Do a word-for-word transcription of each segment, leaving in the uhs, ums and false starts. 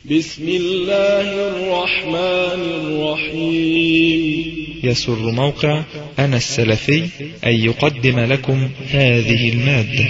بسم الله الرحمن الرحيم. يسر موقع أنا السلفي أن يقدم لكم هذه المادة.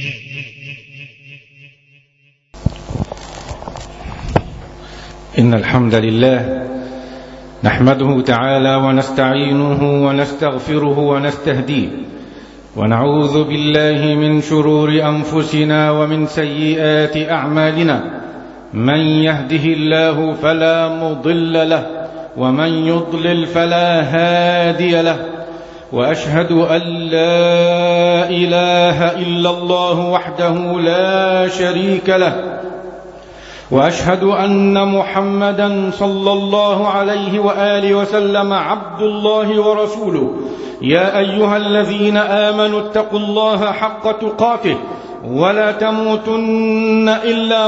إن الحمد لله نحمده تعالى ونستعينه ونستغفره ونستهديه، ونعوذ بالله من شرور أنفسنا ومن سيئات أعمالنا. من يهده الله فلا مضل له، ومن يضلل فلا هادي له، وأشهد أن لا إله إلا الله وحده لا شريك له، وأشهد أن محمدا صلى الله عليه وآله وسلم عبد الله ورسوله. يا أيها الذين آمنوا اتقوا الله حق تقاته ولا تموتن إلا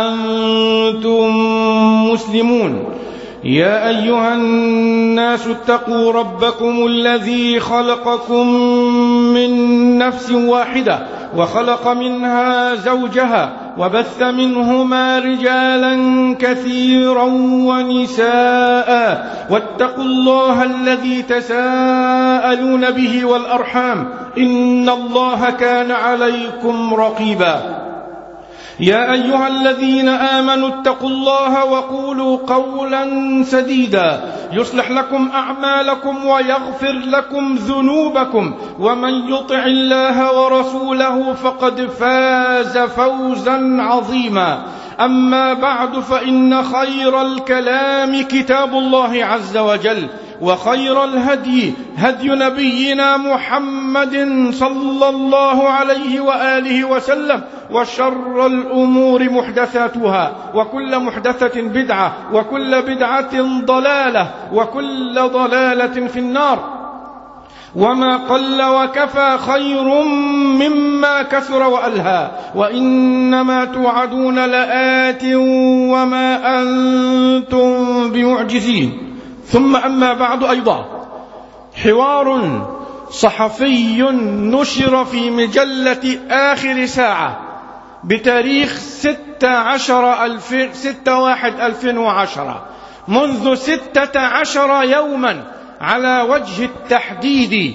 وأنتم مسلمون. يا أيها الناس اتقوا ربكم الذي خلقكم من نفس واحدة وخلق منها زوجها وبث منهما رجالا كثيرا ونساء، واتقوا الله الذي تساءلون به والأرحام إن الله كان عليكم رقيبا. يا أيها الذين آمنوا اتقوا الله وقولوا قولا سديدا يصلح لكم أعمالكم ويغفر لكم ذنوبكم، ومن يطع الله ورسوله فقد فاز فوزا عظيما. أما بعد، فإن خير الكلام كتاب الله عز وجل، وخير الهدي هدي نبينا محمد صلى الله عليه وآله وسلم، وشر الأمور محدثاتها، وكل محدثة بدعة، وكل بدعة ضلالة، وكل ضلالة في النار. وما قل وكفى خير مما كثر وألهى، وإنما توعدون لآت وما أنتم بمعجزين. ثم أما بعد، أيضا حوار صحفي نشر في مجلة آخر ساعة بتاريخ ستة عشر ألف ستة واحد ألفين وعشرة، منذ ستة عشر يوما على وجه التحديد.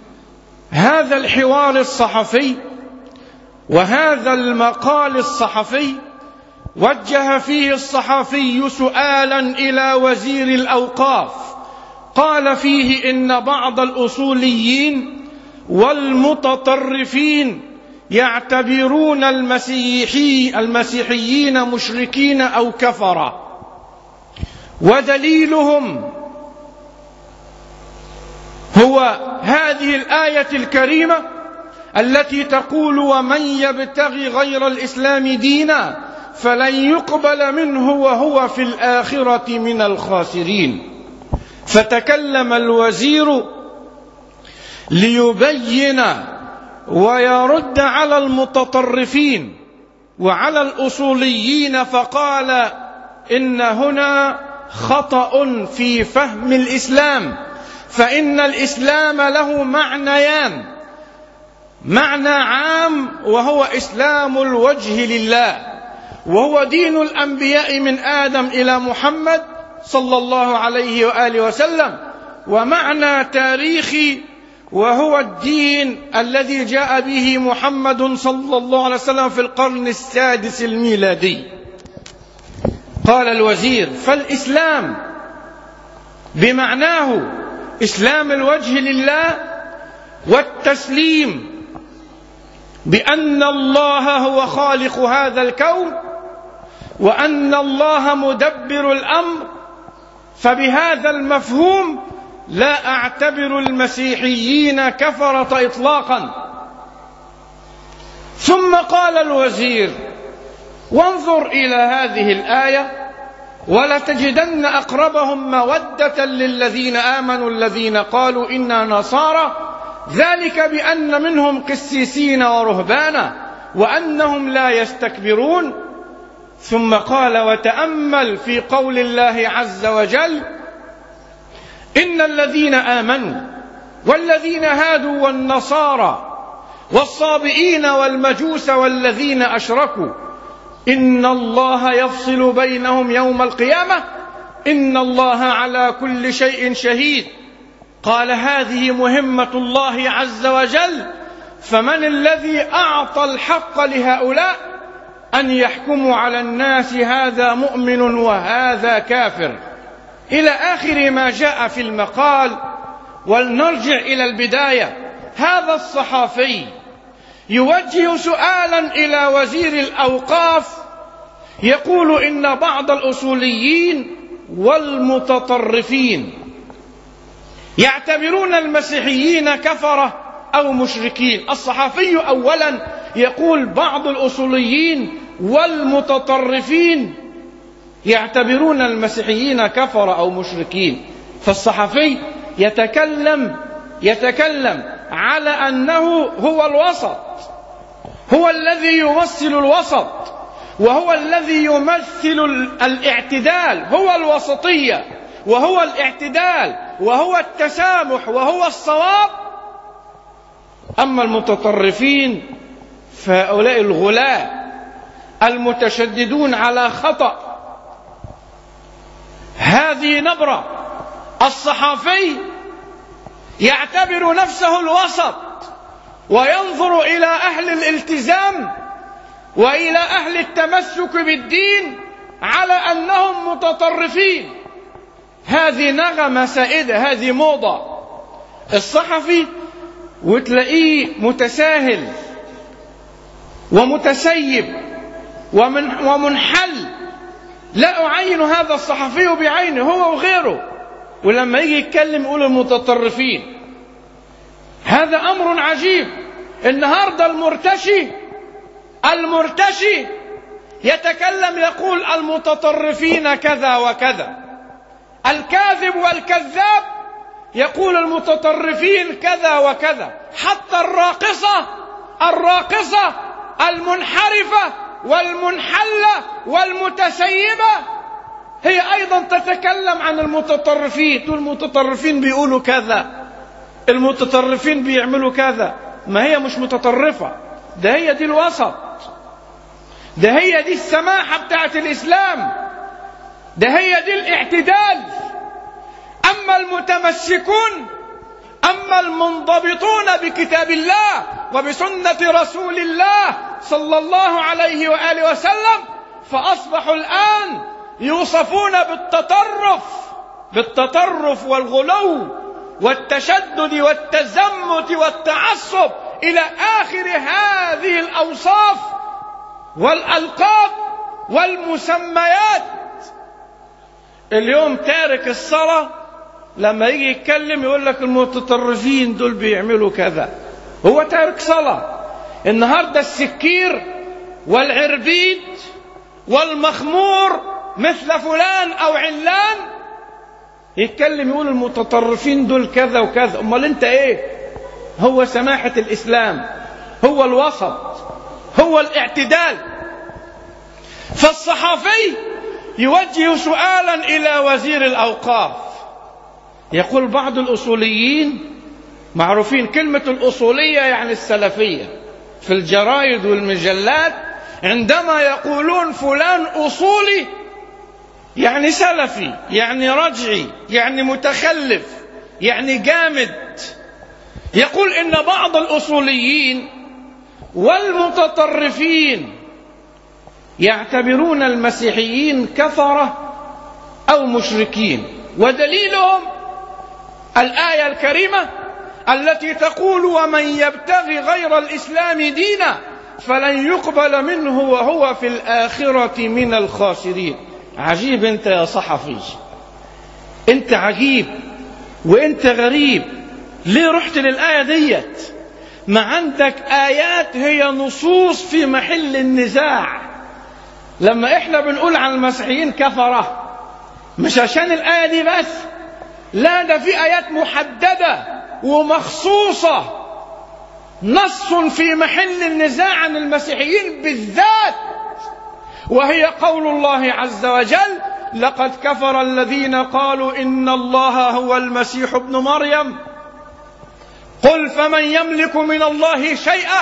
هذا الحوار الصحفي وهذا المقال الصحفي وجه فيه الصحفي سؤالا إلى وزير الأوقاف، قال فيه إن بعض الأصوليين والمتطرفين يعتبرون المسيحي المسيحيين مشركين أو كفرة، ودليلهم هو هذه الآية الكريمة التي تقول: ومن يبتغي غير الإسلام دينا فلن يقبل منه وهو في الآخرة من الخاسرين. فتكلم الوزير ليبين ويرد على المتطرفين وعلى الأصوليين، فقال إن هنا خطأ في فهم الإسلام، فإن الإسلام له معنيان: معنى عام وهو إسلام الوجه لله، وهو دين الأنبياء من آدم إلى محمد صلى الله عليه وآله وسلم، ومعنى تاريخي وهو الدين الذي جاء به محمد صلى الله عليه وسلم في القرن السادس الميلادي. قال الوزير: فالإسلام بمعناه إسلام الوجه لله والتسليم بأن الله هو خالق هذا الكون، وأن الله مدبر الأمر. فبهذا المفهوم لا أعتبر المسيحيين كفرة إطلاقا. ثم قال الوزير: وانظر إلى هذه الآية ولتجدن أقربهم مودة للذين آمنوا الذين قالوا إنا نصارى، ذلك بأن منهم قسيسين ورهبانا وأنهم لا يستكبرون. ثم قال: وتأمل في قول الله عز وجل: إن الذين آمنوا والذين هادوا والنصارى والصابئين والمجوس والذين أشركوا إن الله يفصل بينهم يوم القيامة إن الله على كل شيء شهيد. قال هذه مهمة الله عز وجل، فمن الذي أعطى الحق لهؤلاء أن يحكموا على الناس هذا مؤمن وهذا كافر، إلى آخر ما جاء في المقال. ولنرجع إلى البداية. هذا الصحافي يوجه سؤالا إلى وزير الأوقاف، يقول إن بعض الأصوليين والمتطرفين يعتبرون المسيحيين كفرة أو مشركين. الصحفي أولا يقول بعض الأصوليين والمتطرفين يعتبرون المسيحيين كفرة أو مشركين. فالصحفي يتكلم يتكلم على أنه هو الوسط، هو الذي يمثل الوسط، وهو الذي يمثل الاعتدال، هو الوسطية وهو الاعتدال وهو التسامح وهو الصواب. أما المتطرفين فهؤلاء الغلاة المتشددون على خطأ. هذه نبرة. الصحافي يعتبر نفسه الوسط وينظر إلى أهل الالتزام وإلى أهل التمسك بالدين على أنهم متطرفين. هذه نغمة سائدة، هذه موضة. الصحفي وتلاقيه متساهل ومتسيب ومن ومنحل. لا أعين هذا الصحفي بعينه، هو وغيره، ولما يجي يتكلم يقول المتطرفين. هذا أمر عجيب. النهاردة المرتشي المرتشي يتكلم يقول المتطرفين كذا وكذا. الكاذب والكذاب يقول المتطرفين كذا وكذا. حتى الراقصة الراقصة المنحرفة والمنحلة والمتسيبة هي أيضا تتكلم عن المتطرفين. تقول المتطرفين بيقولوا كذا، المتطرفين بيعملوا كذا. ما هي مش متطرفة، ده هي دي الوسط، ده هي دي السماحة بتاعت الإسلام، ده هي دي الاعتدال. أما المتمسكون، أما المنضبطون بكتاب الله وبسنة رسول الله صلى الله عليه وآله وسلم فأصبحوا الآن يوصفون بالتطرف بالتطرف والغلو والتشدد والتزمت والتعصب إلى آخر هذه الأوصاف والألقاب والمسميات. اليوم تارك الصلاة لما يجي يتكلم يقول لك المتطرفين دول بيعملوا كذا، هو تارك صلاة. النهاردة السكير والعربيد والمخمور مثل فلان أو علان يتكلم يقول المتطرفين دول كذا وكذا. أمال أنت إيه؟ هو سماحة الإسلام، هو الوسط، هو الاعتدال. فالصحافي يوجه سؤالا إلى وزير الأوقاف، يقول بعض الأصوليين معروفين، كلمة الأصولية يعني السلفية في الجرائد والمجلات، عندما يقولون فلان أصولي يعني سلفي، يعني رجعي، يعني متخلف، يعني جامد. يقول إن بعض الأصوليين والمتطرفين يعتبرون المسيحيين كفرة أو مشركين، ودليلهم الآية الكريمة التي تقول ومن يبتغي غير الإسلام دينا فلن يقبل منه وهو في الآخرة من الخاسرين. عجيب أنت يا صحفي، أنت عجيب وأنت غريب. ليه رحت للآية ديت؟ ما عندك آيات هي نصوص في محل النزاع. لما إحنا بنقول عن المسيحيين كفرة مش عشان الآية دي بس، لا، ده في آيات محددة ومخصوصة، نص في محل النزاع عن المسيحيين بالذات، وهي قول الله عز وجل لقد كفر الذين قالوا إن الله هو المسيح ابن مريم قل فمن يملك من الله شيئا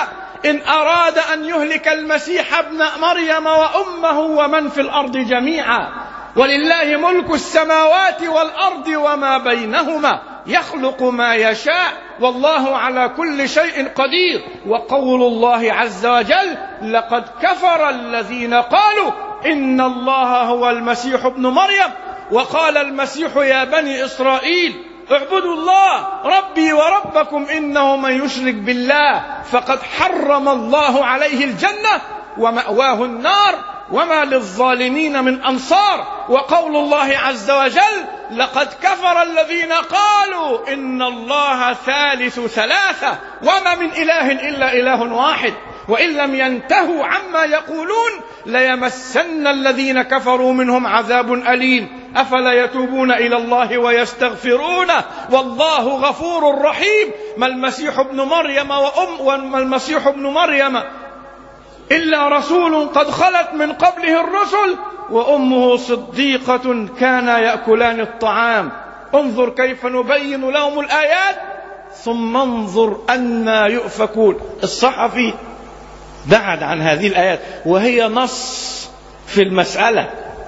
إن أراد أن يهلك المسيح ابن مريم وأمه ومن في الأرض جميعا، ولله ملك السماوات والأرض وما بينهما يخلق ما يشاء والله على كل شيء قدير. وقول الله عز وجل: لقد كفر الذين قالوا إن الله هو المسيح ابن مريم، وقال المسيح يا بني إسرائيل اعبدوا الله ربي وربكم إنه من يشرك بالله فقد حرم الله عليه الجنة ومأواه النار وما للظالمين من أنصار. وقول الله عز وجل: لقد كفر الذين قالوا إن الله ثالث ثلاثة وما من إله إلا إله واحد وإن لم ينتهوا عما يقولون ليمسن الذين كفروا منهم عذاب أليم أفلا يتوبون إلى الله ويستغفرونه والله غفور رحيم. ما المسيح ابن مريم وأم وما المسيح ابن مريم إلا رسول قد خلت من قبله الرسل وأمه صديقة كانا يأكلان الطعام انظر كيف نبين لهم الآيات ثم انظر أنى يؤفكون. الصحفي بعد عن هذه الآيات وهي نص في المسألة،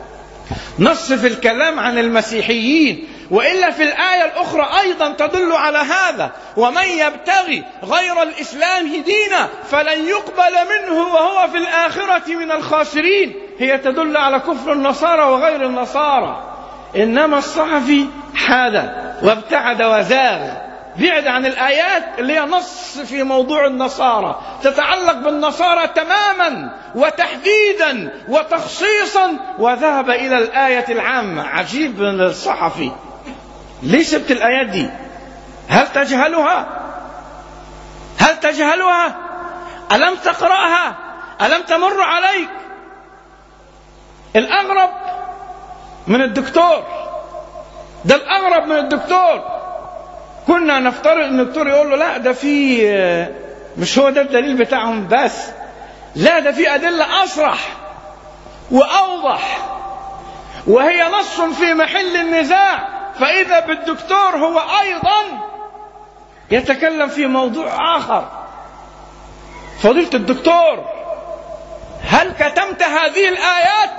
نص في الكلام عن المسيحيين، وإلا في الآية الأخرى أيضا تدل على هذا: ومن يبتغي غير الإسلام دينا فلن يقبل منه وهو في الآخرة من الخاسرين. هي تدل على كفر النصارى وغير النصارى. إنما الصحفي حاد وابتعد وزاغ، بعد عن الآيات اللي هي نص في موضوع النصارى تتعلق بالنصارى تماما وتحديدا وتخصيصا، وذهب إلى الآية العامة. عجيب من الصحفي، ليه سبت الآيات دي؟ هل تجهلها؟ هل تجهلها؟ ألم تقرأها؟ ألم تمر عليك؟ الأغرب من الدكتور، ده الأغرب من الدكتور. كنا نفترض ان الدكتور يقول له لا ده في مش هو ده الدليل بتاعهم بس، لا ده في أدلة أصرح وأوضح وهي نص في محل النزاع. فإذا بالدكتور هو أيضا يتكلم في موضوع آخر. فضيلة الدكتور، هل كتمت هذه الآيات؟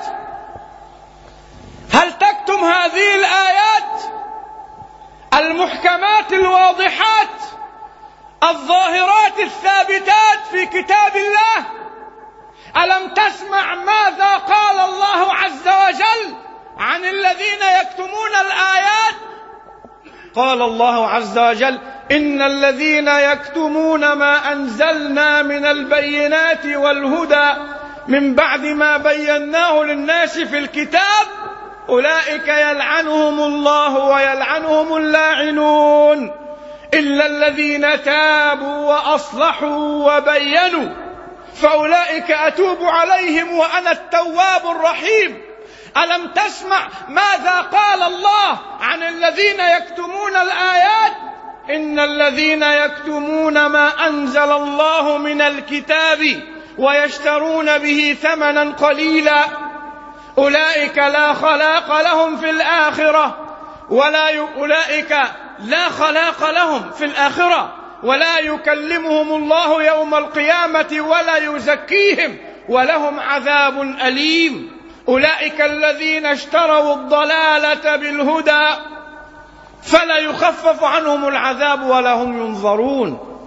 هل تكتم هذه الآيات المحكمات الواضحات الظاهرات الثابتات في كتاب الله؟ ألم تسمع ماذا قال الله عز وجل عن الذين يكتمون الآيات؟ قال الله عز وجل: إن الذين يكتمون ما أنزلنا من البينات والهدى من بعد ما بيناه للناس في الكتاب أولئك يلعنهم الله ويلعنهم اللاعنون إلا الذين تابوا وأصلحوا وبينوا فأولئك أتوب عليهم وأنا التواب الرحيم. ألم تسمع ماذا قال الله عن الذين يكتمون الآيات؟ إن الذين يكتمون ما أنزل الله من الكتاب ويشترون به ثمنا قليلا أولئك لا خلاق لهم في الآخرة ولا ي... أولئك لا خلاق لهم في الآخرة ولا يكلمهم الله يوم القيامة ولا يزكيهم ولهم عذاب أليم. أولئك الذين اشتروا الضلالة بالهدى فلا يخفف عنهم العذاب ولا هم ينظرون.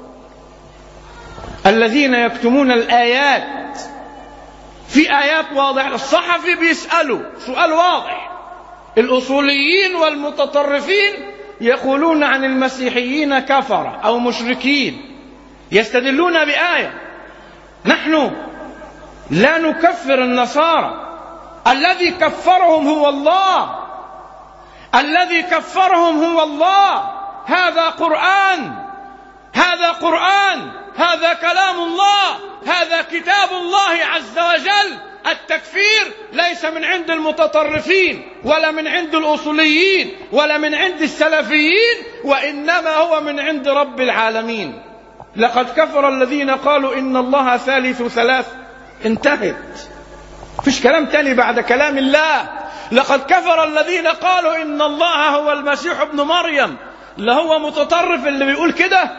الذين يكتمون الآيات، في آيات واضحة. الصحفي بيسألوا سؤال واضح. الأصوليين والمتطرفين يقولون عن المسيحيين كفرة أو مشركين، يستدلون بآية. نحن لا نكفر النصارى، الذي كفرهم هو الله، الذي كفرهم هو الله. هذا قرآن، هذا قرآن، هذا كلام الله، هذا كتاب الله عز وجل. التكفير ليس من عند المتطرفين ولا من عند الأصوليين ولا من عند السلفيين، وإنما هو من عند رب العالمين. لقد كفر الذين قالوا إن الله ثالث ثلاث. انتهت، فيش كلام تاني بعد كلام الله. لقد كفر الذين قالوا إن الله هو المسيح ابن مريم. لا هو متطرف اللي بيقول كده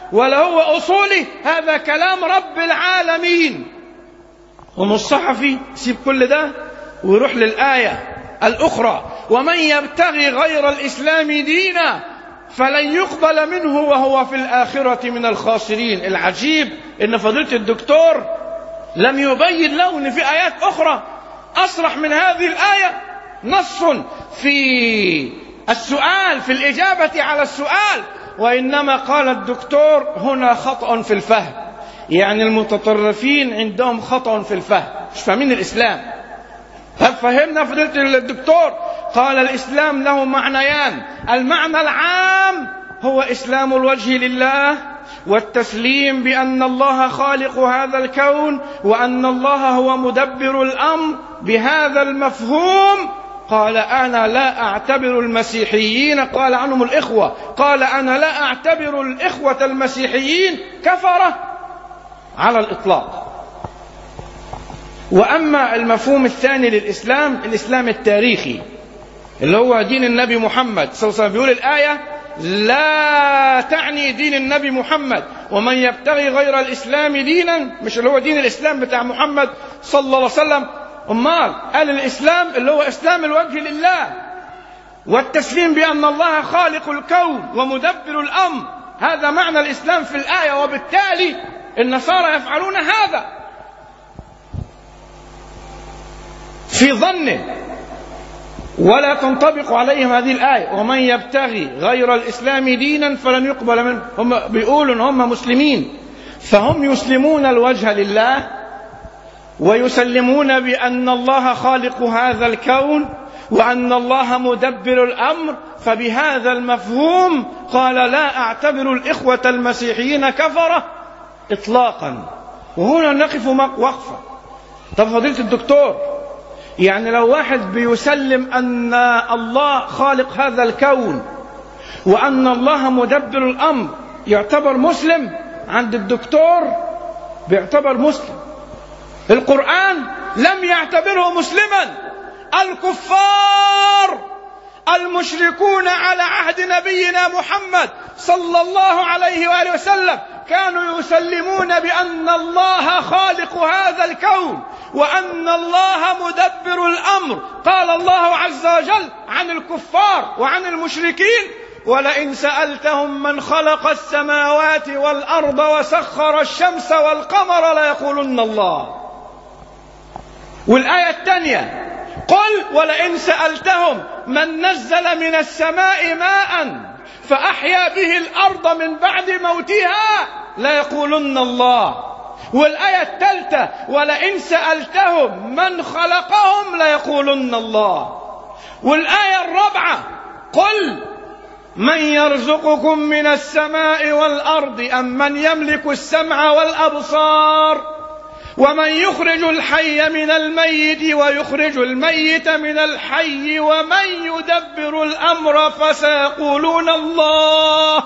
ولا هو أصولي، هذا كلام رب العالمين. والصحفي يسيب كل ده ويروح للآية الأخرى: ومن يبتغي غير الإسلام دينا فلن يقبل منه وهو في الآخرة من الخاسرين. العجيب إن فضيلة الدكتور لم يبين له أن في آيات أخرى أصرح من هذه الآية، نص في السؤال في الإجابة على السؤال، وإنما قال الدكتور هنا خطأ في الفهم. يعني المتطرفين عندهم خطأ في الفهم، مش فاهمين الإسلام. هل فهمنا فضيلة الدكتور؟ قال الإسلام له معنيان: المعنى العام هو إسلام الوجه لله والتسليم بأن الله خالق هذا الكون وأن الله هو مدبر الأمر. بهذا المفهوم قال أنا لا أعتبر المسيحيين، قال عنهم الإخوة، قال أنا لا أعتبر الإخوة المسيحيين كفرة على الإطلاق. وأما المفهوم الثاني للإسلام، الإسلام التاريخي اللي هو دين النبي محمد صلى الله عليه وسلم، بيقول الآية لا تعني دين النبي محمد: ومن يبتغي غير الإسلام دينا، مش اللي هو دين الإسلام بتاع محمد صلى الله عليه وسلم، أمال قال الإسلام اللي هو إسلام الوجه لله والتسليم بأن الله خالق الكون ومدبر الأمر. هذا معنى الإسلام في الآية، وبالتالي النصارى يفعلون هذا في ظنه ولا تنطبق عليهم هذه الآية: ومن يبتغي غير الإسلام دينا فلن يقبل منه. هم بيقولوا إن هم مسلمين، فهم يسلمون الوجه لله ويسلمون بأن الله خالق هذا الكون وأن الله مدبر الأمر. فبهذا المفهوم قال لا أعتبر الإخوة المسيحيين كفرة إطلاقا. وهنا نقف وقفة. طب فضيلة الدكتور، يعني لو واحد بيسلم أن الله خالق هذا الكون وأن الله مدبر الأمر يعتبر مسلم؟ عند الدكتور بيعتبر مسلم. القرآن لم يعتبره مسلما. الكفار المشركون على عهد نبينا محمد صلى الله عليه وآله وسلم كانوا يسلمون بأن الله خالق هذا الكون وأن الله مدبر الأمر. قال الله عز وجل عن الكفار وعن المشركين: ولئن سألتهم من خلق السماوات والأرض وسخر الشمس والقمر ليقولن الله. والآية الثانية: قل ولئن سألتهم من نزل من السماء ماء فأحيا به الأرض من بعد موتها ليقولن الله. والآية الثالثة: ولئن سألتهم من خلقهم ليقولن الله. والآية الرابعة: قل من يرزقكم من السماء والأرض أم من يملك السمع والأبصار ومن يخرج الحي من الميت ويخرج الميت من الحي ومن يدبر الأمر فسيقولون الله.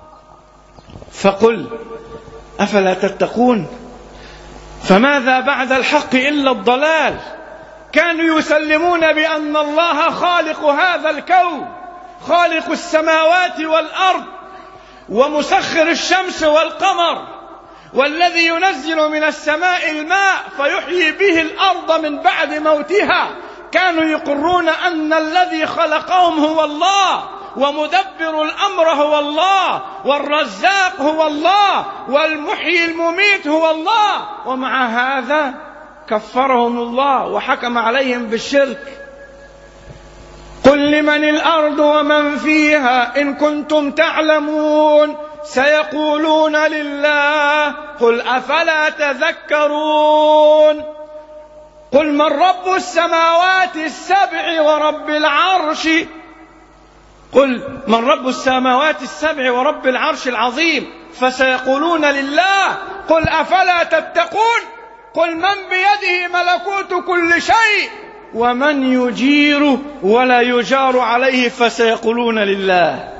فقل أفلا تتقون؟ فماذا بعد الحق إلا الضلال. كانوا يسلمون بأن الله خالق هذا الكون، خالق السماوات والأرض ومسخر الشمس والقمر، والذي ينزل من السماء الماء فيحيي به الأرض من بعد موتها. كانوا يقرون أن الذي خلقهم هو الله ومدبر الأمر هو الله والرزاق هو الله والمحيي المميت هو الله. ومع هذا كفرهم الله وحكم عليهم بالشرك. قل لمن الأرض ومن فيها إن كنتم تعلمون سيقولون لله قل أفلا تذكرون. قل من رب السماوات السبع ورب العرش قل من رب السماوات السبع ورب العرش العظيم فسيقولون لله قل أفلا تتقون. قل من بيده ملكوت كل شيء ومن يجير ولا يجار عليه فسيقولون لله.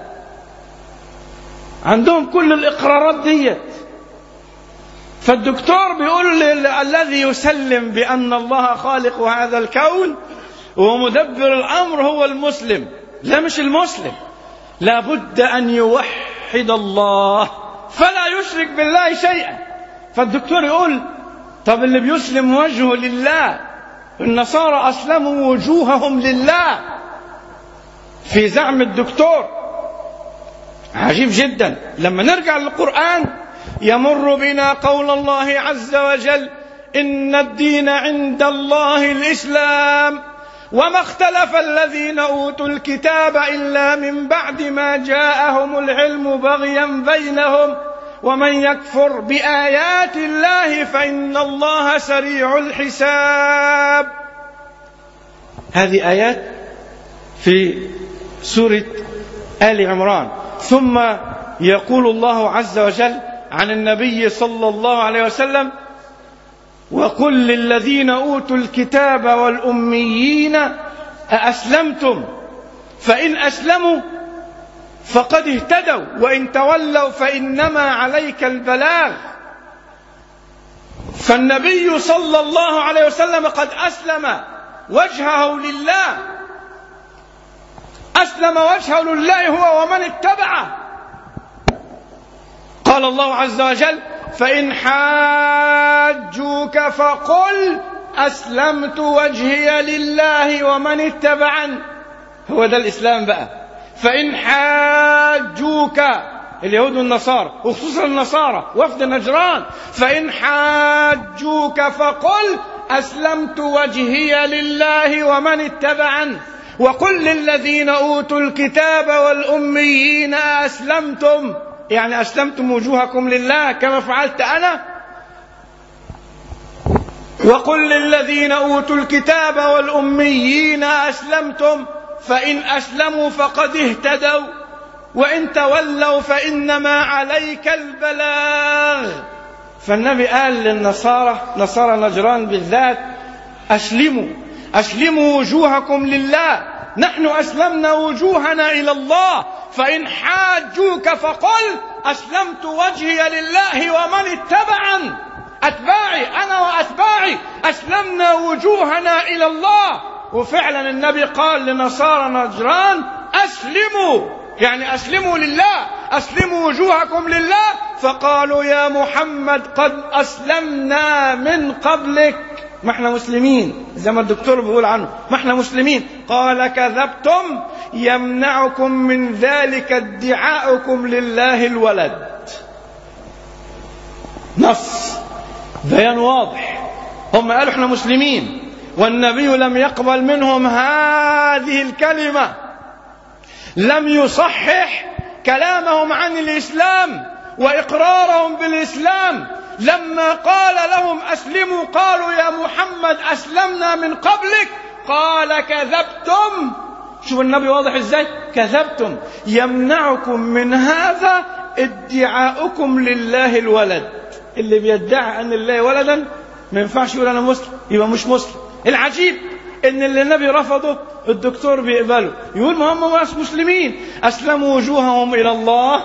عندهم كل الإقرارات ديت. فالدكتور بيقول الذي يسلم بأن الله خالق هذا الكون ومدبر الأمر هو المسلم. لا، مش المسلم، لابد أن يوحد الله فلا يشرك بالله شيئا. فالدكتور يقول طب اللي بيسلم وجهه لله، النصارى أسلموا وجوههم لله في زعم الدكتور. عجيب جدا. لما نرجع للقرآن يمر بنا قول الله عز وجل إن الدين عند الله الإسلام وما اختلف الذين أوتوا الكتاب إلا من بعد ما جاءهم العلم بغيا بينهم ومن يكفر بآيات الله فإن الله سريع الحساب. هذه آيات في سورة آل عمران. ثم يقول الله عز وجل عن النبي صلى الله عليه وسلم وقل للذين أوتوا الكتاب والأميين أأسلمتم فإن أسلموا فقد اهتدوا وإن تولوا فإنما عليك البلاغ. فالنبي صلى الله عليه وسلم قد أسلم وجهه لله، أسلم وجهه لله هو ومن اتبعه. قال الله عز وجل فإن حاجوك فقل أسلمت وجهي لله ومن اتبعني. هو ده الإسلام بقى. فإن حاجوك اليهود والنصارى وخصوصا النصارى وفد نجران، فإن حاجوك فقل أسلمت وجهي لله ومن اتبعني وقل للذين أوتوا الكتاب والأميين أسلمتم، يعني أسلمتم وجوهكم لله كما فعلت أنا. وقل للذين أوتوا الكتاب والأميين أسلمتم فإن أسلموا فقد اهتدوا وإن تولوا فإنما عليك البلاغ. فالنبي قال للنصارى نصارى نجران بالذات أسلموا أسلموا وجوهكم لله، نحن أسلمنا وجوهنا إلى الله. فإن حاجوك فقل أسلمت وجهي لله ومن اتبعني، أتباعي أنا وأتباعي أسلمنا وجوهنا إلى الله. وفعلا النبي قال لنصارى نجران أسلموا، يعني أسلموا لله، أسلموا وجوهكم لله. فقالوا يا محمد قد أسلمنا من قبلك، ما احنا مسلمين زي ما الدكتور بيقول عنه، ما احنا مسلمين. قال كذبتم يمنعكم من ذلك ادعاؤكم لله الولد. نص بيان واضح. هم قالوا احنا مسلمين والنبي لم يقبل منهم هذه الكلمة، لم يصحح كلامهم عن الإسلام وإقرارهم بالإسلام. لما قال لهم أسلموا قالوا يا محمد أسلمنا من قبلك. قال كذبتم. شوف النبي واضح ازاي، كذبتم يمنعكم من هذا ادعاؤكم لله الولد. اللي بيدعي أن الله ولدا ما ينفعش يقول أنا مسلم، يبقى مش مسلم. العجيب ان اللي النبي رفضه الدكتور بيقبله، يقول ما هم ناس مسلمين أسلموا وجوههم إلى الله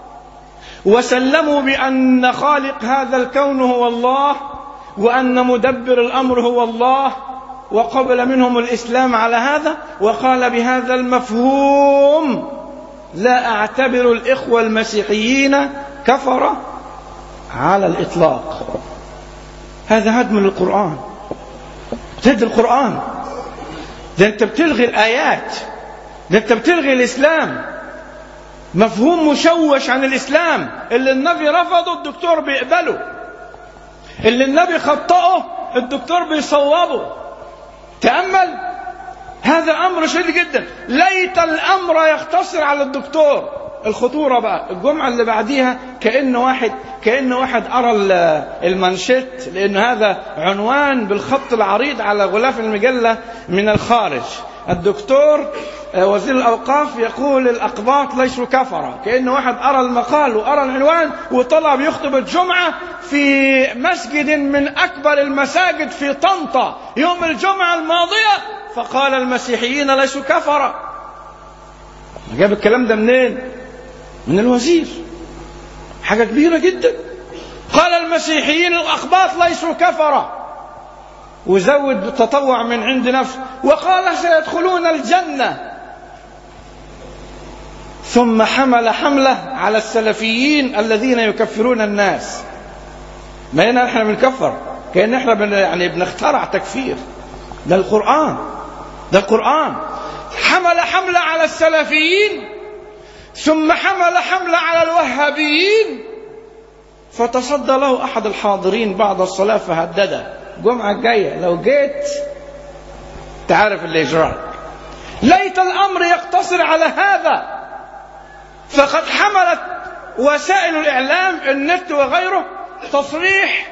وسلموا بأن خالق هذا الكون هو الله وأن مدبر الأمر هو الله، وقبل منهم الإسلام على هذا. وقال بهذا المفهوم لا أعتبر الإخوة المسيحيين كفرة على الإطلاق. هذا هدم للقرآن، ضد القرآن. ده أنت بتلغي الآيات، ده أنت بتلغي الإسلام. مفهوم مشوش عن الإسلام. اللي النبي رفضه الدكتور بيقبله، اللي النبي خطأه الدكتور بيصوبه. تأمل، هذا أمر شديد جدا. ليت الأمر يقتصر على الدكتور. الخطورة بقى الجمعة اللي بعديها كأنه واحد كأنه واحد أرى المانشيت، لأن هذا عنوان بالخط العريض على غلاف المجلة من الخارج. الدكتور وزير الأوقاف يقول الأقباط ليسوا كفرة. كأنه واحد أرى المقال وأرى العنوان وطلع بيخطب الجمعة في مسجد من أكبر المساجد في طنطا يوم الجمعة الماضية، فقال المسيحيين ليسوا كفرة. جاب الكلام ده منين؟ من الوزير. حاجة كبيرة جدا. قال المسيحيين الأقباط ليسوا كفرة، وزود بالتطوع من عند نفسه، وقال سيدخلون الجنة. ثم حمل حملة على السلفيين الذين يكفرون الناس. ما هنا احنا بنكفر كأن احنا بن يعني بنخترع تكفير. ده القرآن، ده القرآن. حمل حملة على السلفيين ثم حمل حملة على الوهابيين، فتصدى له أحد الحاضرين بعد الصلاة فهدده: الجمعة الجاية لو جيت تعرف اللي يجرى. ليت الأمر يقتصر على هذا، فقد حملت وسائل الإعلام النت وغيره تصريح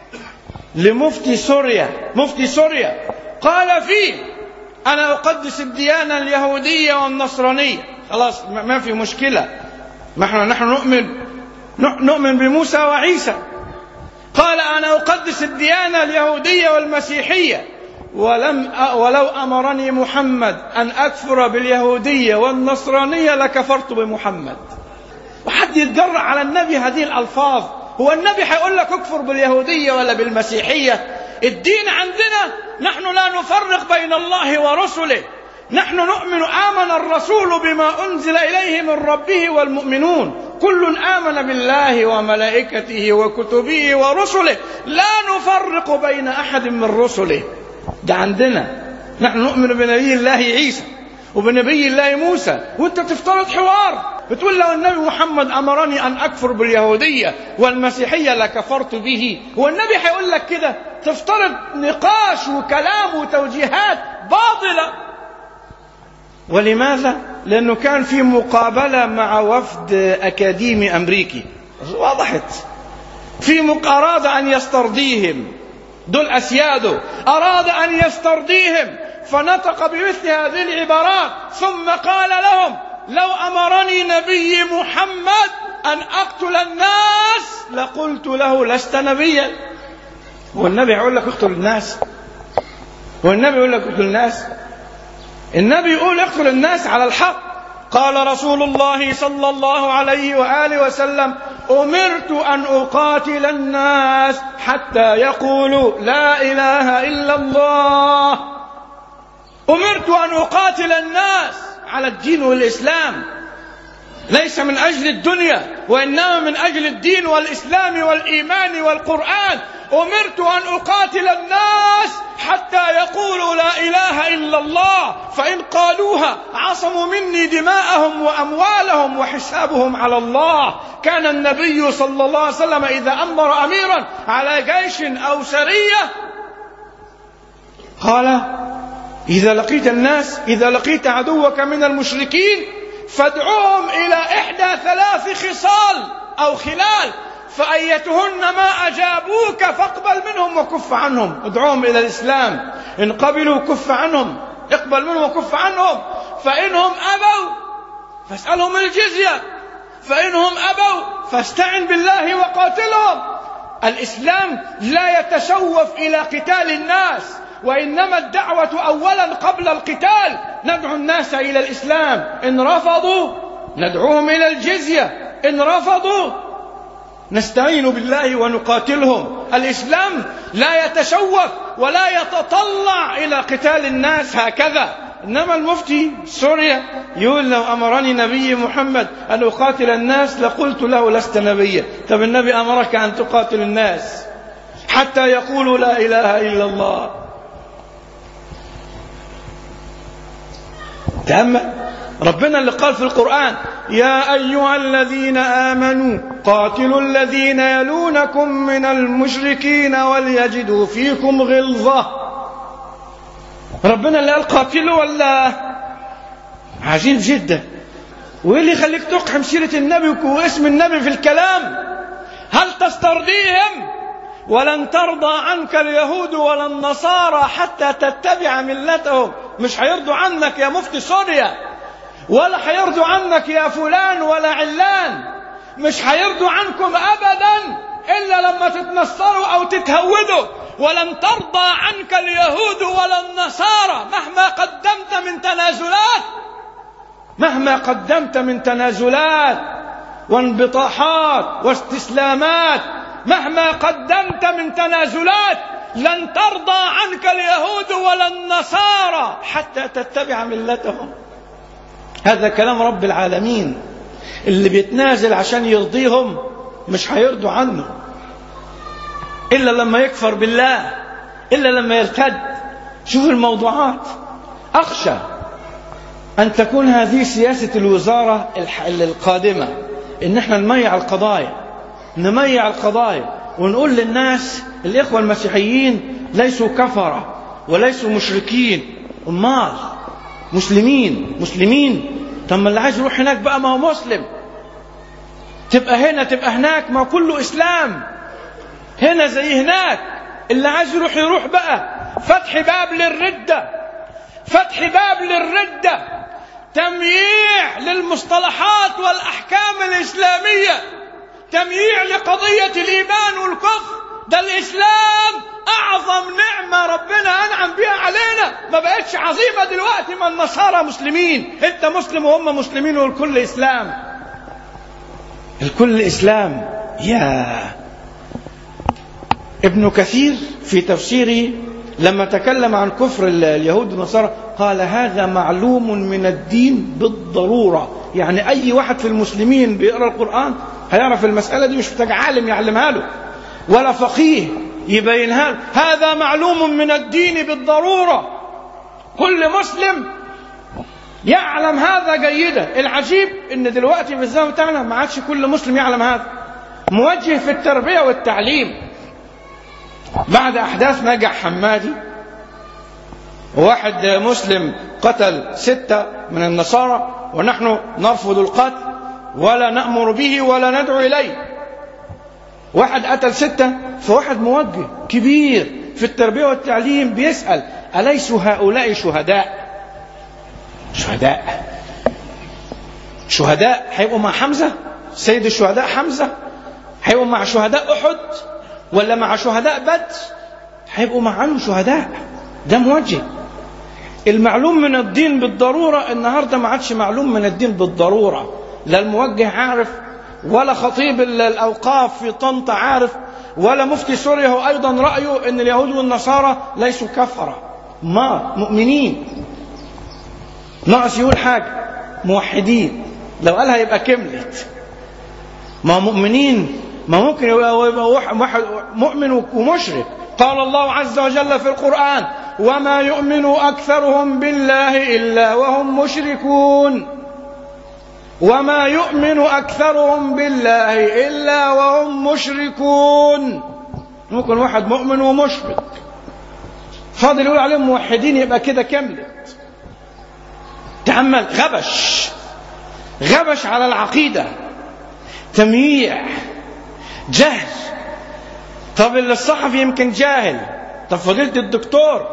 لمفتي سوريا. مفتي سوريا قال فيه: أنا أقدس الديانة اليهودية والنصرانية. خلاص ما في مشكلة، نحن نحن نؤمن نؤمن بموسى وعيسى. قال: أنا أقدس الديانة اليهودية والمسيحية، ولم ولو أمرني محمد أن أكفر باليهودية والنصرانية لكفرت بمحمد. وحد يتجرأ على النبي هذه الألفاظ؟ هو النبي هيقول لك اكفر باليهودية ولا بالمسيحية؟ الدين عندنا نحن لا نفرق بين الله ورسله. نحن نؤمن آمن الرسول بما أنزل إليه من ربه والمؤمنون كل آمن بالله وملائكته وكتبه ورسله لا نفرق بين أحد من رسله. ده عندنا. نحن نؤمن بنبي الله عيسى وبنبي الله موسى، وانت تفترض حوار بتقول لو النبي محمد أمرني أن أكفر باليهودية والمسيحية لكفرت به. هو النبي هيقول لك كده؟ تفترض نقاش وكلام وتوجيهات باطلة. ولماذا؟ لأنه كان في مقابلة مع وفد أكاديمي أمريكي، وضحت في أراد أن يسترضيهم، دول أسياده، أراد أن يسترضيهم فنطق بمثل هذه العبارات، ثم قال لهم: لو أمرني نبي محمد أن أقتل الناس لقلت له لست نبيا. والنبي يقول لك اقتل الناس؟ والنبي يقول لك اقتل الناس؟ النبي يقول اقتل الناس على الحق. قال رسول الله صلى الله عليه وآله وسلم: أمرت أن أقاتل الناس حتى يقولوا لا إله إلا الله. أمرت أن أقاتل الناس على الدين والإسلام، ليس من أجل الدنيا وإنما من أجل الدين والإسلام والإيمان والقرآن. أمرت أن أقاتل الناس حتى يقولوا لا إله إلا الله، فإن قالوها عصموا مني دماءهم وأموالهم وحسابهم على الله. كان النبي صلى الله عليه وسلم إذا أمر أميرا على جيش أو سرية قال: إذا لقيت الناس إذا لقيت عدوك من المشركين فادعوهم إلى إحدى ثلاث خصال أو خلال، فأيتهن ما أجابوك فاقبل منهم وكف عنهم. ادعوهم إلى الإسلام، إن قبلوا كف عنهم، اقبل منهم وكف عنهم. فإنهم أبوا فاسألهم الجزية، فإنهم أبوا فاستعن بالله وقاتلهم. الإسلام لا يتشوف إلى قتال الناس، وإنما الدعوة أولا قبل القتال. ندعو الناس إلى الإسلام، إن رفضوا ندعوهم إلى الجزية، إن رفضوا نستعين بالله ونقاتلهم. الإسلام لا يتشوف ولا يتطلع إلى قتال الناس هكذا. إنما المفتي سوريا يقول: لو أمرني نبي محمد أن أقاتل الناس لقلت له لست نبيا. طب النبي أمرك أن تقاتل الناس حتى يقولوا لا إله إلا الله. تأمل ربنا اللي قال في القرآن: يا أيها الذين آمنوا قاتلوا الذين يلونكم من المشركين وليجدوا فيكم غلظة. ربنا اللي قال قاتلوا، ولا عجيب جدا. وإيه اللي يخليك تقحم سيرة النبي واسم النبي في الكلام؟ هل تسترضيهم؟ ولن ترضى عنك اليهود ولا النصارى حتى تتبع ملتهم. مش هيرضوا عنك يا مفتي سوريا، ولا هيرضوا عنك يا فلان ولا علان. مش هيرضوا عنكم أبدا إلا لما تتنصروا أو تتهودوا. ولن ترضى عنك اليهود ولا النصارى مهما قدمت من تنازلات، مهما قدمت من تنازلات وانبطاحات واستسلامات، مهما قدمت من تنازلات لن ترضى عنك اليهود ولا النصارى حتى تتبع ملتهم. هذا كلام رب العالمين. اللي بيتنازل عشان يرضيهم مش هيرضوا عنه إلا لما يكفر بالله، إلا لما يرتد. شوف الموضوعات. أخشى أن تكون هذه سياسة الوزارة القادمة، إن احنا نميع القضايا نميع القضايا ونقول للناس الإخوة المسيحيين ليسوا كفرة وليسوا مشركين، أمال مسلمين مسلمين. طب ما اللي عايز يروح هناك بقى ما هو مسلم، تبقى هنا تبقى هناك، ما كله إسلام، هنا زي هناك. اللي عايز يروح يروح بقى. فتح باب للردة، فتح باب للردة، تمييع للمصطلحات والأحكام الإسلامية، تمييع لقضية الإيمان والكفر. ده الإسلام أعظم نعمة ربنا أنعم بها علينا، ما بقتش عظيمة دلوقتي ما النصارى مسلمين، أنت مسلم وهم مسلمين والكل إسلام، الكل إسلام. يا ابن كثير في تفسيره لما تكلم عن كفر اليهود والنصارى قال هذا معلوم من الدين بالضرورة. يعني أي واحد في المسلمين بيقرأ القرآن هيعرف المسألة دي، مش محتاج عالم يعلمها له ولا فقيه يبينها له. هذا معلوم من الدين بالضرورة، كل مسلم يعلم هذا جيدا. العجيب ان دلوقتي في الزمن بتاعنا ما عادش كل مسلم يعلم هذا. موجه في التربية والتعليم بعد أحداث نجع حمادي، واحد مسلم قتل ستة من النصارى ونحن نرفض القتل ولا نأمر به ولا ندعو إليه. واحد قتل ستة، فواحد موجه كبير في التربية والتعليم بيسأل أليسوا هؤلاء شهداء؟ شهداء شهداء هيبقوا مع حمزة سيد الشهداء حمزة؟ هيبقوا مع شهداء أحد ولا مع شهداء بدر؟ هيبقوا معهم شهداء. ده موجه. المعلوم من الدين بالضرورة النهاردة ما عادش معلوم من الدين بالضرورة، لا الموجه عارف ولا خطيب الأوقاف في طنطا عارف ولا مفتي سوريا هو أيضا رأيه أن اليهود والنصارى ليسوا كفرة، ما مؤمنين. ناقص يقول حاجة موحدين، لو قالها يبقى كملت. ما مؤمنين، ما ممكن يبقى واحد مؤمن ومشرك. قال الله عز وجل في القرآن وما يؤمن أكثرهم بالله إلا وهم مشركون. وما يؤمن أكثرهم بالله إلا وهم مشركون. ممكن واحد مؤمن ومشرك فاضل يقول عليهم موحدين يبقى كده كملت. تأمل، غبش غبش على العقيدة، تمييع، جهل. طب اللي الصحفي يمكن جاهل، طب فضيلة الدكتور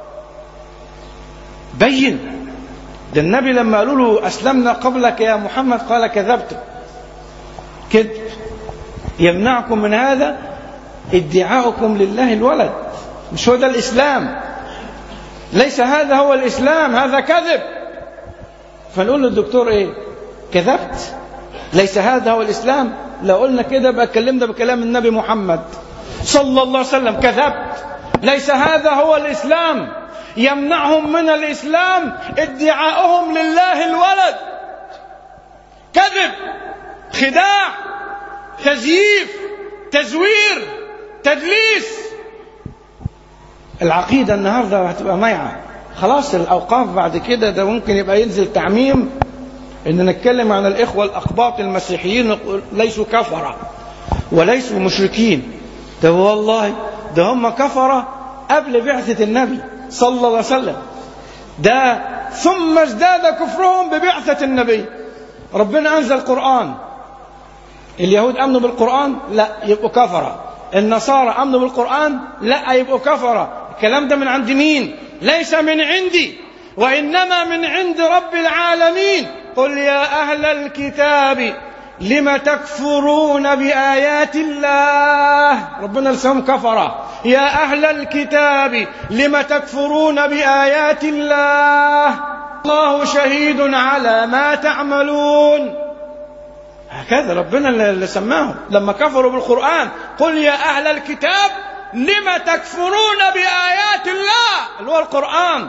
بين. ده النبي لما قالوا له أسلمنا قبلك يا محمد قال كذبت. كذب. يمنعكم من هذا ادعاؤكم لله الولد، مش هو ده الإسلام، ليس هذا هو الإسلام، هذا كذب. فنقول للدكتور ايه؟ كذبت، ليس هذا هو الإسلام. لو قلنا كده بقى اتكلمنا بكلام النبي محمد صلى الله عليه وسلم. كذبت، ليس هذا هو الإسلام. يمنعهم من الإسلام ادعاؤهم لله الولد. كذب، خداع، تزييف، تزوير، تدليس. العقيدة النهاردة هتبقى ميعة خلاص. الأوقاف بعد كده ده ممكن يبقى ينزل تعميم إن نتكلم عن الإخوة الأقباط المسيحيين ليسوا كفرة وليسوا مشركين. ده والله ده هم كفرة قبل بعثة النبي صلى الله عليه وسلم، ده ثم ازداد كفرهم ببعثة النبي. ربنا أنزل القرآن. اليهود أمنوا بالقرآن؟ لا، يبقوا كفرة. النصارى أمنوا بالقرآن؟ لا، يبقوا كفرة. الكلام ده من عند مين؟ ليس من عندي، وإنما من عند رب العالمين. قل يا أهل الكتاب لم تكفرون بآيات الله. ربنا لسهم كفرة. يا أهل الكتاب لم تكفرون بآيات الله الله شهيد على ما تعملون. هكذا ربنا اللي سماهم لما كفروا بالقرآن. قل يا أهل الكتاب لم تكفرون بآيات الله اللي هو القرآن.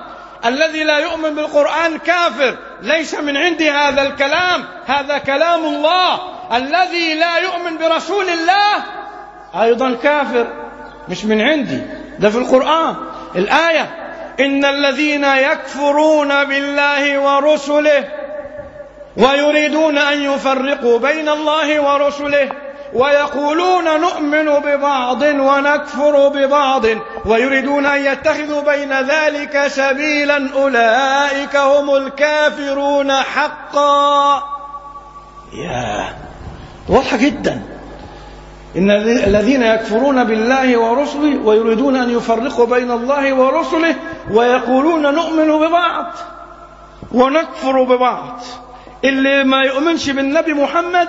الذي لا يؤمن بالقرآن كافر، ليس من عندي هذا الكلام، هذا كلام الله. الذي لا يؤمن برسول الله أيضا كافر، مش من عندي، ده في القرآن. الآية: إن الذين يكفرون بالله ورسله ويريدون أن يفرقوا بين الله ورسله ويقولون نؤمن ببعض ونكفر ببعض ويريدون أن يتخذوا بين ذلك سبيلا أولئك هم الكافرون حقا. يا واضحة جدا. إن الذين يكفرون بالله ورسله ويريدون أن يفرقوا بين الله ورسله ويقولون نؤمن ببعض ونكفر ببعض. اللي ما يؤمنش بالنبي محمد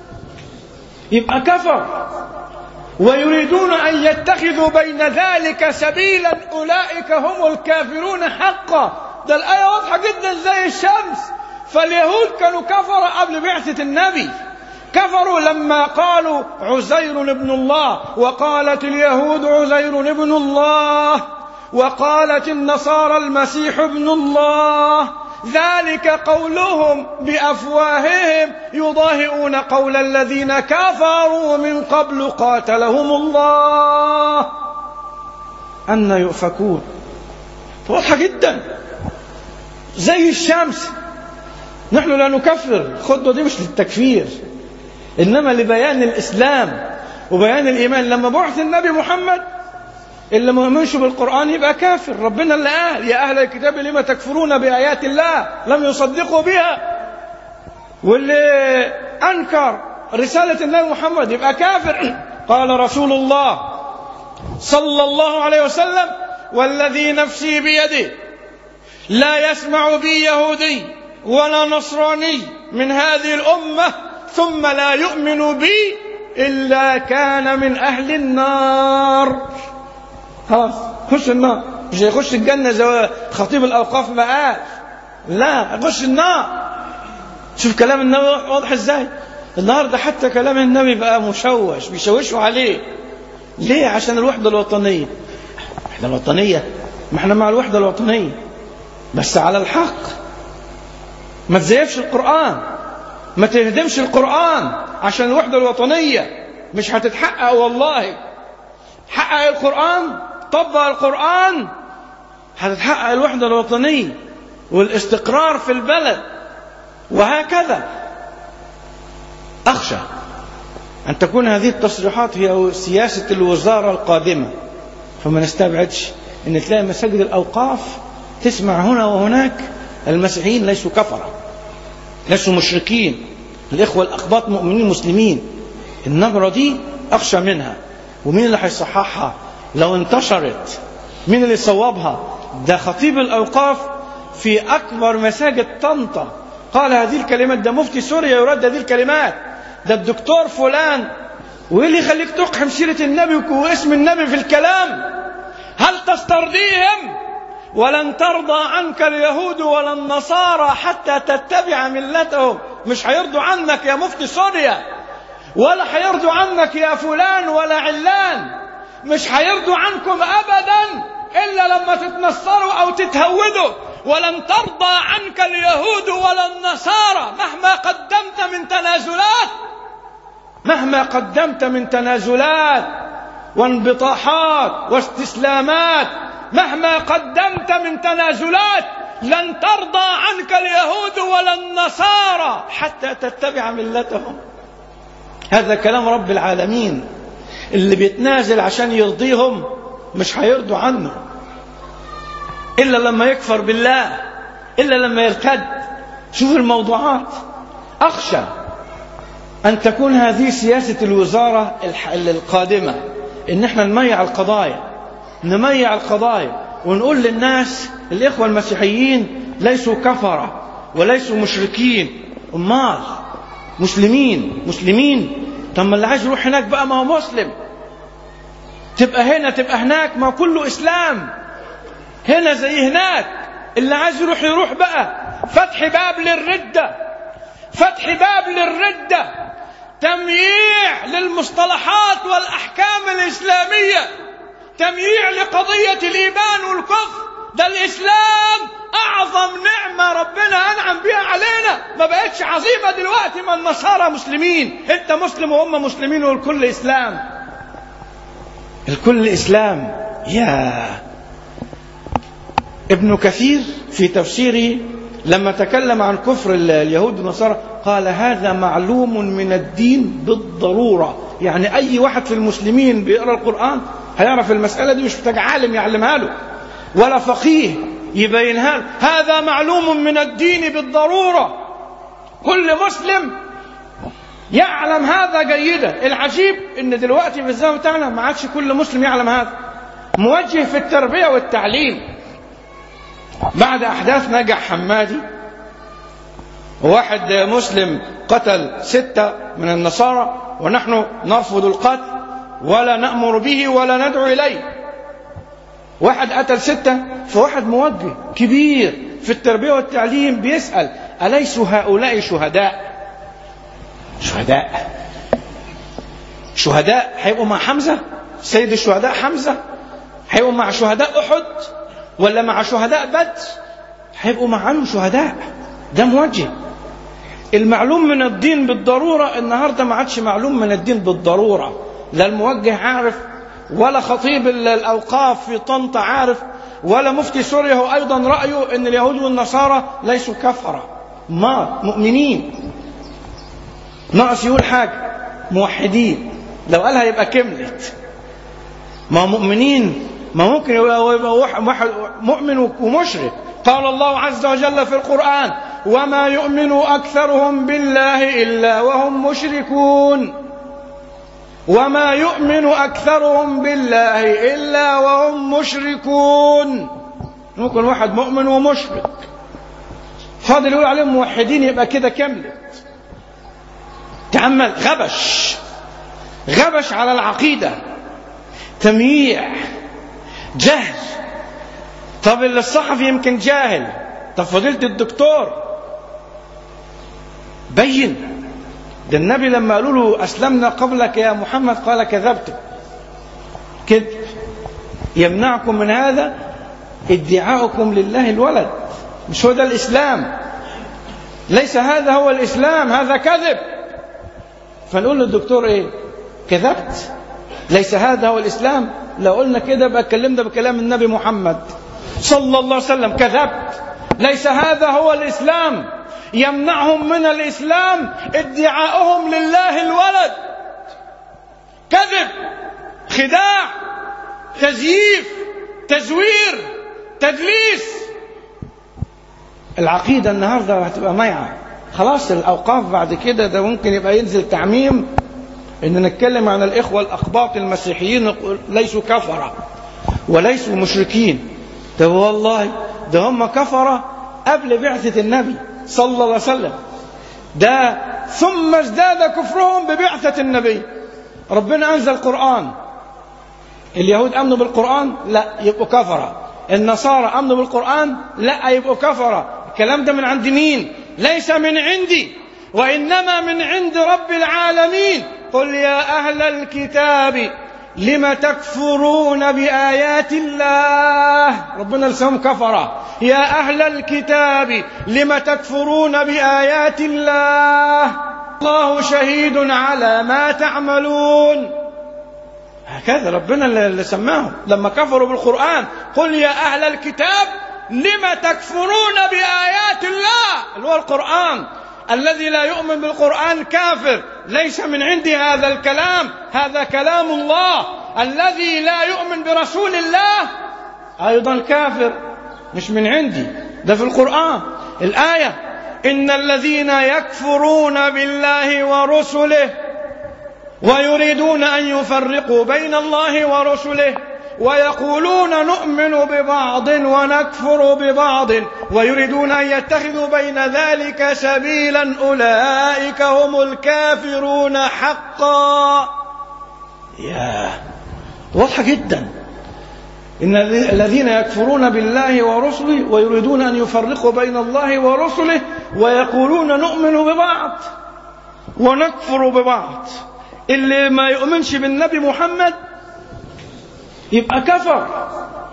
يبقى كفر. ويريدون أن يتخذوا بين ذلك سبيلا أولئك هم الكافرون حقا. ده الآية واضحة جدا زي الشمس. فاليهود كانوا كفر قبل بعثة النبي، كفروا لما قالوا عزير ابن الله، وقالت اليهود عزير ابن الله، وقالت النصارى المسيح ابن الله. ذلك قولهم بأفواههم يضاهئون قول الذين كفروا من قبل قاتلهم الله أن يؤفكون. واضحة جدا زي الشمس. نحن لا نكفر، الخطوة دي مش للتكفير إنما لبيان الإسلام وبيان الإيمان. لما بعث النبي محمد اللي ما يؤمنش بالقرآن يبقى كافر. ربنا اللي قال: يا أهل الكتاب لما تكفرون بآيات الله لم يصدقوا بها. واللي أنكر رسالة النبي محمد يبقى كافر. قال رسول الله صلى الله عليه وسلم: والذي نفسي بيده لا يسمع بي يهودي ولا نصراني من هذه الأمة ثم لا يؤمن بي إلا كان من أهل النار. خلاص خش النار، مش هيخش الجنة زي خطيب الأوقاف ما قال، لا هيخش النار. شوف كلام النبي واضح ازاي. النهارده حتى كلام النبي بقى مشوش، بيشوشوا عليه. ليه؟ عشان الوحدة الوطنية. الوحدة الوطنية، ما احنا مع الوحدة الوطنية بس على الحق. ما تزيفش القرآن، ما تهدمش القرآن عشان الوحدة الوطنية مش هتتحقق. والله حقق القرآن، طبق القرآن، هتتحقق الوحدة الوطنية والاستقرار في البلد. وهكذا أخشى أن تكون هذه التصريحات هي سياسة الوزارة القادمة. فما نستبعدش أن تلاقي مساجد الأوقاف تسمع هنا وهناك المسيحيين ليسوا كفرة، ليسوا مشركين، الإخوة الأقباط مؤمنين مسلمين. النبرة دي أخشى منها. ومين اللي هيصححها لو انتشرت؟ مين اللي يصوبها؟ ده خطيب الأوقاف في أكبر مساجد طنطا قال هذه الكلمات. ده مفتي سوريا يرد هذه الكلمات. ده الدكتور فلان. وإيه اللي يخليك تقحم سيرة النبي واسم النبي في الكلام؟ هل تسترضيهم؟ ولن ترضى عنك اليهود ولا النصارى حتى تتبع ملتهم. مش هيرضوا عنك يا مفتي سوريا، ولا هيرضوا عنك يا فلان ولا علان. مش هيرضوا عنكم أبدا إلا لما تتنصروا أو تتهودوا. ولن ترضى عنك اليهود ولا النصارى مهما قدمت من تنازلات، مهما قدمت من تنازلات وانبطاحات واستسلامات، مهما قدمت من تنازلات لن ترضى عنك اليهود ولا النصارى حتى تتبع ملتهم. هذا كلام رب العالمين. اللي بيتنازل عشان يرضيهم مش هيرضوا عنه إلا لما يكفر بالله، إلا لما يرتد. شوف الموضوعات. أخشى أن تكون هذه سياسة الوزارة القادمة، إن احنا نميع القضايا، نميع القضايا ونقول للناس الإخوة المسيحيين ليسوا كفرة وليسوا مشركين. أمال مسلمين مسلمين. طب ما اللي عايز يروح هناك بقى ما هو مسلم. تبقى هنا تبقى هناك، ما كله إسلام. هنا زي هناك. اللي عايز يروح يروح بقى. فتح باب للردة، فتح باب للردة، تمييع للمصطلحات والأحكام الإسلامية، تمييع لقضية الإيمان والكفر، ده الإسلام أعظم نعمة ربنا أنعم بها علينا، ما بقتش عظيمة دلوقتي ما النصارى مسلمين، أنت مسلم وهم مسلمين والكل إسلام، الكل إسلام. يا ابن كثير في تفسيره لما تكلم عن كفر اليهود والنصارى قال هذا معلوم من الدين بالضرورة، يعني أي واحد في المسلمين بيقرأ القرآن هيعرف المسألة دي، مش محتاج عالم يعلمها له ولا فقيه يبينها له، هذا معلوم من الدين بالضرورة، كل مسلم يعلم هذا جيدا. العجيب ان دلوقتي في الزمن بتاعنا ما عادش كل مسلم يعلم هذا. موجه في التربية والتعليم بعد أحداث نجع حمادي، واحد مسلم قتل ستة من النصارى ونحن نرفض القتل ولا نأمر به ولا ندعو إليه، واحد قتل ستة، فواحد موجه كبير في التربية والتعليم بيسأل أليسوا هؤلاء شهداء؟ شهداء شهداء هيبقوا مع حمزة سيد الشهداء حمزة؟ هيبقوا مع شهداء أحد ولا مع شهداء بدر؟ هيبقوا معهم شهداء. ده موجه. المعلوم من الدين بالضرورة النهاردة ما عادش معلوم من الدين بالضرورة، لا الموجه عارف ولا خطيب الأوقاف في طنطا عارف ولا مفتي سوريا هو أيضا رأيه أن اليهود والنصارى ليسوا كفرة، ما مؤمنين، ناقص يقول حاجة موحدين، لو قالها يبقى كملت. ما مؤمنين، ما ممكن يبقى واحد مؤمن ومشرك. قال الله عز وجل في القرآن وما يؤمن أكثرهم بالله إلا وهم مشركون، وما يؤمن أكثرهم بالله إلا وهم مشركون. ممكن واحد مؤمن ومشرك فاضل يقول عليهم موحدين يبقى كده كملت. تأمل، غبش غبش على العقيدة، تمييع، جهل. طب الصحفي يمكن جاهل، طب فضيلة الدكتور بين. ده النبي لما قالوا له أسلمنا قبلك يا محمد قال كذبت، كذب. يمنعكم من هذا ادعاؤكم لله الولد، مش هو ده الإسلام، ليس هذا هو الإسلام، هذا كذب. فنقول للدكتور ايه؟ كذبت، ليس هذا هو الإسلام. لو قلنا كده بقى اتكلمنا بكلام النبي محمد صلى الله عليه وسلم، كذبت، ليس هذا هو الإسلام. يمنعهم من الإسلام ادعاؤهم لله الولد، كذب، خداع، تزييف، تزوير، تدليس. العقيدة النهاردة هتبقى ميعة خلاص. الأوقاف بعد كده ده ممكن يبقى ينزل تعميم إن نتكلم عن الإخوة الأقباط المسيحيين ليسوا كفرة وليسوا مشركين. ده والله ده هم كفرة قبل بعثة النبي صلى الله عليه وسلم، ده ثم ازداد كفرهم ببعثة النبي. ربنا أنزل القرآن، اليهود أمنوا بالقرآن؟ لا، يبقوا كفرة. النصارى أمنوا بالقرآن؟ لا، يبقوا كفرة. الكلام ده من عند مين؟ ليس من عندي، وإنما من عند رب العالمين. قل يا أهل الكتاب لم تكفرون بآيات الله. ربنا لسهم كفرة. يا أهل الكتاب لم تكفرون بآيات الله الله شهيد على ما تعملون. هكذا ربنا اللي سماهم لما كفروا بالقرآن. قل يا أهل الكتاب لم تكفرون بآيات الله، اللي هو القرآن. الذي لا يؤمن بالقرآن كافر، ليس من عندي هذا الكلام، هذا كلام الله. الذي لا يؤمن برسول الله أيضا كافر، مش من عندي، ده في القرآن. الآية إن الذين يكفرون بالله ورسله ويريدون أن يفرقوا بين الله ورسله ويقولون نؤمن ببعض ونكفر ببعض ويريدون أن يتخذوا بين ذلك سبيلا أولئك هم الكافرون حقا. يا واضحة جدا. إن الذين يكفرون بالله ورسله ويريدون أن يفرقوا بين الله ورسله ويقولون نؤمن ببعض ونكفر ببعض. اللي ما يؤمنش بالنبي محمد يبقى كفر،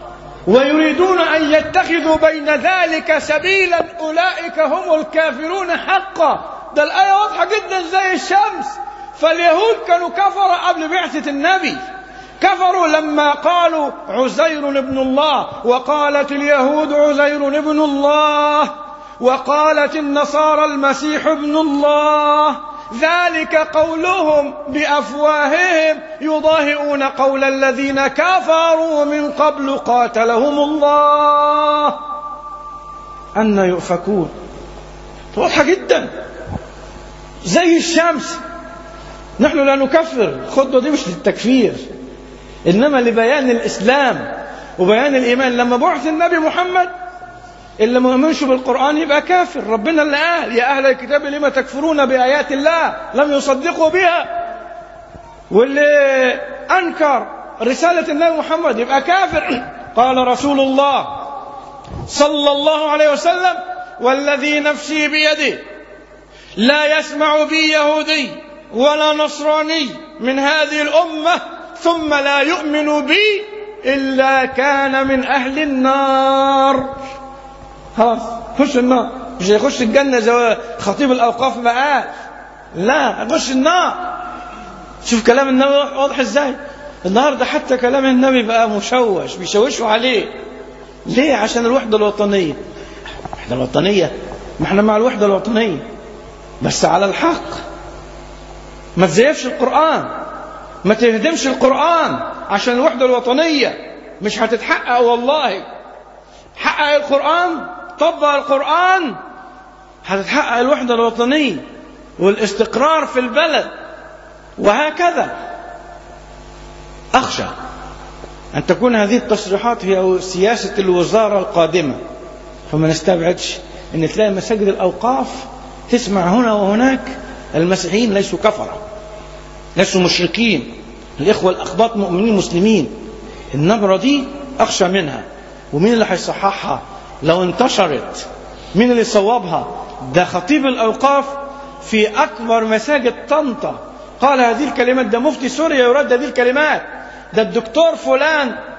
ويريدون أن يتخذوا بين ذلك سبيلا أولئك هم الكافرون حقا. ده الآية واضحة جدا زي الشمس. فاليهود كانوا كفروا قبل بعثة النبي، كفروا لما قالوا عزير ابن الله، وقالت اليهود عزير ابن الله، وقالت النصارى المسيح ابن الله. ذلك قولهم بأفواههم يضاهئون قول الذين كفروا من قبل قاتلهم الله أن يؤفكون. واضحة جدا زي الشمس. نحن لا نكفر، الخطوة دي مش للتكفير إنما لبيان الإسلام وبيان الإيمان. لما بعث النبي محمد اللي ما يؤمنش بالقرآن يبقى كافر. ربنا اللي قال يا أهل الكتاب لما تكفرون بآيات الله لم يصدقوا بها، واللي أنكر رسالة النبي محمد يبقى كافر. قال رسول الله صلى الله عليه وسلم والذي نفسي بيده لا يسمع بي يهودي ولا نصراني من هذه الأمة ثم لا يؤمن بي إلا كان من أهل النار. خلاص خش النار، مش هيخش الجنة زي خطيب الأوقاف ما قال، لا هيخش النار. شوف كلام النبي واضح ازاي. النهارده حتى كلام النبي بقى مشوش، بيشوشوا عليه. ليه؟ عشان الوحدة الوطنية. الوحدة الوطنية، ما احنا مع الوحدة الوطنية بس على الحق. ما تزيفش القرآن، ما تهدمش القرآن عشان الوحدة الوطنية مش هتتحقق والله. حقق القرآن، طبق القرآن، هتتحقق الوحدة الوطنية والاستقرار في البلد. وهكذا أخشى أن تكون هذه التصريحات هي سياسة الوزارة القادمة، فما نستبعدش أن تلاقي مساجد الأوقاف تسمع هنا وهناك المسيحيين ليسوا كفرة، ليسوا مشركين، الإخوة الأخباط مؤمنين مسلمين. النبرة دي أخشى منها. ومين اللي هيصححها لو انتشرت؟ مين اللي يصوبها؟ ده خطيب الأوقاف في أكبر مساجد طنطا قال هذه الكلمات. ده مفتي سوريا يرد هذه الكلمات. ده الدكتور فلان